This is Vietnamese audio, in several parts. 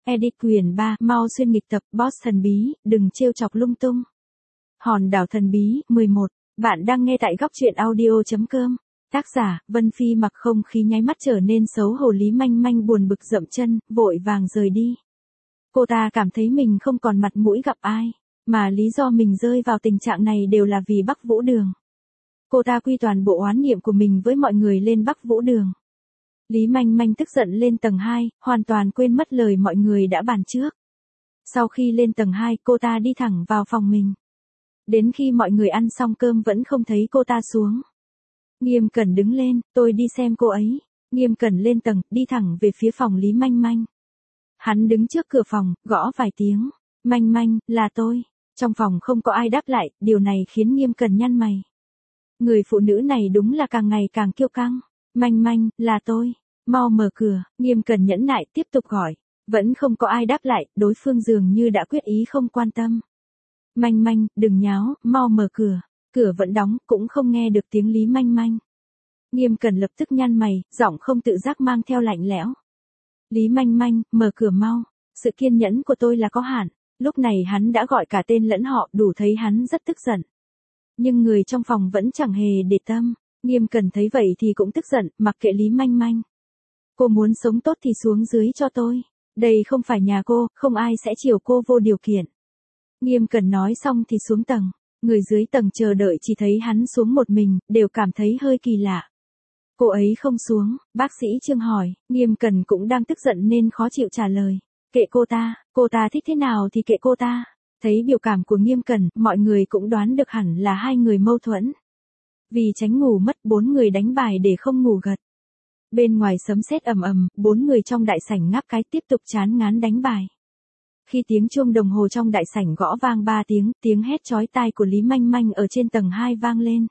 Edit quyền 3, mau xuyên nghịch tập, boss thần bí, đừng trêu chọc lung tung. Hòn đảo thần bí, 11. Bạn đang nghe tại góc truyện audio.com. Tác giả, Vân Phi mặc không khí nháy mắt trở nên xấu hổ. Lý Manh Manh buồn bực dậm chân, vội vàng rời đi. Cô ta cảm thấy mình không còn mặt mũi gặp ai, mà lý do mình rơi vào tình trạng này đều là vì Bắc Vũ Đường. Cô ta quy toàn bộ oán niệm của mình với mọi người lên Bắc Vũ Đường. Lý Manh Manh tức giận lên tầng 2, hoàn toàn quên mất lời mọi người đã bàn trước. Sau khi lên tầng 2, cô ta đi thẳng vào phòng mình. Đến khi mọi người ăn xong cơm vẫn không thấy cô ta xuống. Nghiêm Cẩn đứng lên, tôi đi xem cô ấy. Nghiêm Cẩn lên tầng, đi thẳng về phía phòng Lý Manh Manh. Hắn đứng trước cửa phòng, gõ vài tiếng. Manh Manh, là tôi. Trong phòng không có ai đáp lại, điều này khiến Nghiêm Cẩn nhăn mày. Người phụ nữ này đúng là càng ngày càng kiêu căng. Manh Manh, là tôi. Mau mở cửa. Nghiêm Cẩn nhẫn nại tiếp tục gọi. Vẫn không có ai đáp lại, đối phương dường như đã quyết ý không quan tâm. Manh Manh, đừng nháo, mau mở cửa. Cửa vẫn đóng, cũng không nghe được tiếng Lý Manh Manh. Nghiêm Cẩn lập tức nhăn mày, giọng không tự giác mang theo lạnh lẽo. Lý Manh Manh, mở cửa mau. Sự kiên nhẫn của tôi là có hạn. Lúc này hắn đã gọi cả tên lẫn họ, đủ thấy hắn rất tức giận. Nhưng người trong phòng vẫn chẳng hề để tâm. Nghiêm Cẩn thấy vậy thì cũng tức giận, mặc kệ Lý Manh Manh. Cô muốn sống tốt thì xuống dưới cho tôi. Đây không phải nhà cô, không ai sẽ chiều cô vô điều kiện. Nghiêm Cẩn nói xong thì xuống tầng. Người dưới tầng chờ đợi chỉ thấy hắn xuống một mình, đều cảm thấy hơi kỳ lạ. Cô ấy không xuống, bác sĩ Trương hỏi. Nghiêm Cẩn cũng đang tức giận nên khó chịu trả lời. Kệ cô ta thích thế nào thì kệ cô ta. Thấy biểu cảm của Nghiêm Cẩn, mọi người cũng đoán được hẳn là hai người mâu thuẫn. Vì tránh ngủ mất, 4 người đánh bài để không ngủ gật. Bên ngoài sấm sét ầm ầm, 4 người trong đại sảnh ngáp cái tiếp tục chán ngán đánh bài. Khi tiếng chuông đồng hồ trong đại sảnh gõ vang 3 tiếng, tiếng hét chói tai của Lý Manh Manh ở trên tầng 2 vang lên.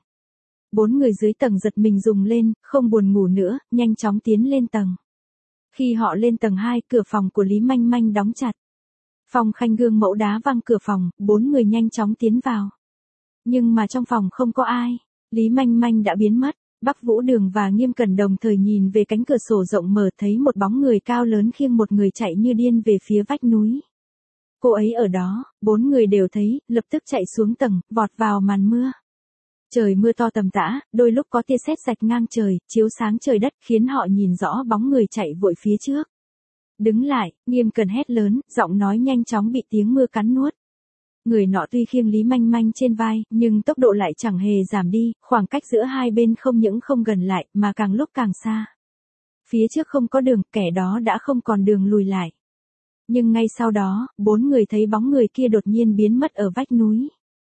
4 người dưới tầng giật mình rùng lên, không buồn ngủ nữa, nhanh chóng tiến lên tầng. Khi họ lên tầng 2, cửa phòng của Lý Manh Manh đóng chặt. Phong Khanh gương mẫu đá văng cửa phòng, 4 người nhanh chóng tiến vào. Nhưng mà trong phòng không có ai, Lý Manh Manh đã biến mất. Bắc Vũ Đường và Nghiêm Cẩn đồng thời nhìn về cánh cửa sổ rộng mở, thấy một bóng người cao lớn khiêng một người chạy như điên về phía vách núi. Cô ấy ở đó, 4 người đều thấy, lập tức chạy xuống tầng, vọt vào màn mưa. Trời mưa to tầm tã, đôi lúc có tia sét rạch ngang trời, chiếu sáng trời đất, khiến họ nhìn rõ bóng người chạy vội phía trước. Đứng lại, Nghiêm Cẩn hét lớn, giọng nói nhanh chóng bị tiếng mưa cắn nuốt. Người nọ tuy khiêng Lý Manh Manh trên vai, nhưng tốc độ lại chẳng hề giảm đi, khoảng cách giữa hai bên không những không gần lại, mà càng lúc càng xa. Phía trước không có đường, kẻ đó đã không còn đường lùi lại. Nhưng ngay sau đó, 4 người thấy bóng người kia đột nhiên biến mất ở vách núi.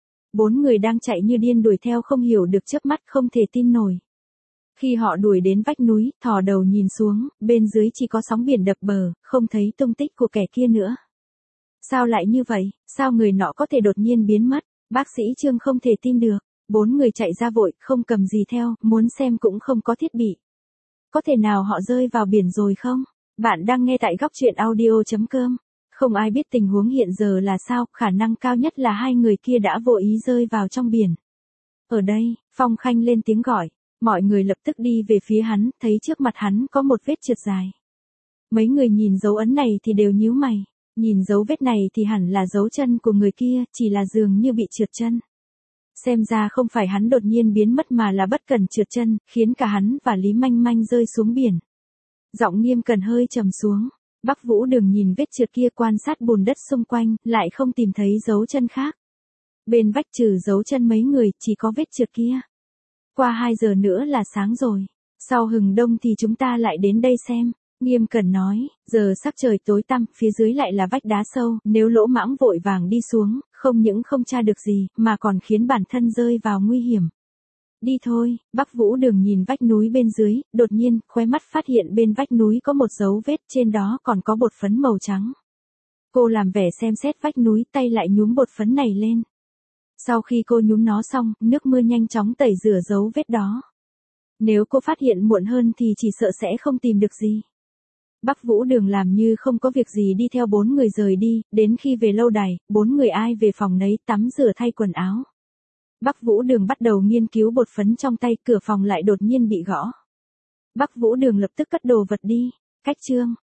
4 người đang chạy như điên đuổi theo không hiểu được chớp mắt, không thể tin nổi. Khi họ đuổi đến vách núi, thò đầu nhìn xuống, bên dưới chỉ có sóng biển đập bờ, không thấy tung tích của kẻ kia nữa. Sao lại như vậy, sao người nọ có thể đột nhiên biến mất? Bác sĩ Trương không thể tin được. 4 người chạy ra vội, không cầm gì theo, muốn xem cũng không có thiết bị. Có thể nào họ rơi vào biển rồi không? Bạn đang nghe tại góc truyện audio.com. Không ai biết tình huống hiện giờ là sao, khả năng cao nhất là hai người kia đã vô ý rơi vào trong biển. Ở đây, Phong Khanh lên tiếng gọi. Mọi người lập tức đi về phía hắn, thấy trước mặt hắn có một vết trượt dài. Mấy người nhìn dấu ấn này thì đều nhíu mày. Nhìn dấu vết này thì hẳn là dấu chân của người kia, chỉ là dường như bị trượt chân. Xem ra không phải hắn đột nhiên biến mất mà là bất cần trượt chân, khiến cả hắn và Lý Manh Manh rơi xuống biển. Giọng Nghiêm Cẩn hơi trầm xuống. Bắc Vũ Đường nhìn vết trượt kia, quan sát bùn đất xung quanh, lại không tìm thấy dấu chân khác. Bên vách trừ dấu chân mấy người, chỉ có vết trượt kia. Qua 2 giờ nữa là sáng rồi. Sau hừng đông thì chúng ta lại đến đây xem. Nghiêm Cẩn nói, giờ sắc trời tối tăm, phía dưới lại là vách đá sâu, nếu lỗ mãng vội vàng đi xuống, không những không tra được gì, mà còn khiến bản thân rơi vào nguy hiểm. Đi thôi, Bắc Vũ Đường nhìn vách núi bên dưới, đột nhiên, khóe mắt phát hiện bên vách núi có một dấu vết, trên đó còn có bột phấn màu trắng. Cô làm vẻ xem xét vách núi, tay lại nhúm bột phấn này lên. Sau khi cô nhúm nó xong, nước mưa nhanh chóng tẩy rửa dấu vết đó. Nếu cô phát hiện muộn hơn thì chỉ sợ sẽ không tìm được gì. Bắc Vũ Đường làm như không có việc gì đi theo 4 người rời đi, đến khi về lâu đài, 4 người ai về phòng nấy tắm rửa thay quần áo. Bắc Vũ Đường bắt đầu nghiên cứu bột phấn trong tay, cửa phòng lại đột nhiên bị gõ. Bắc Vũ Đường lập tức cất đồ vật đi. Cách Trương,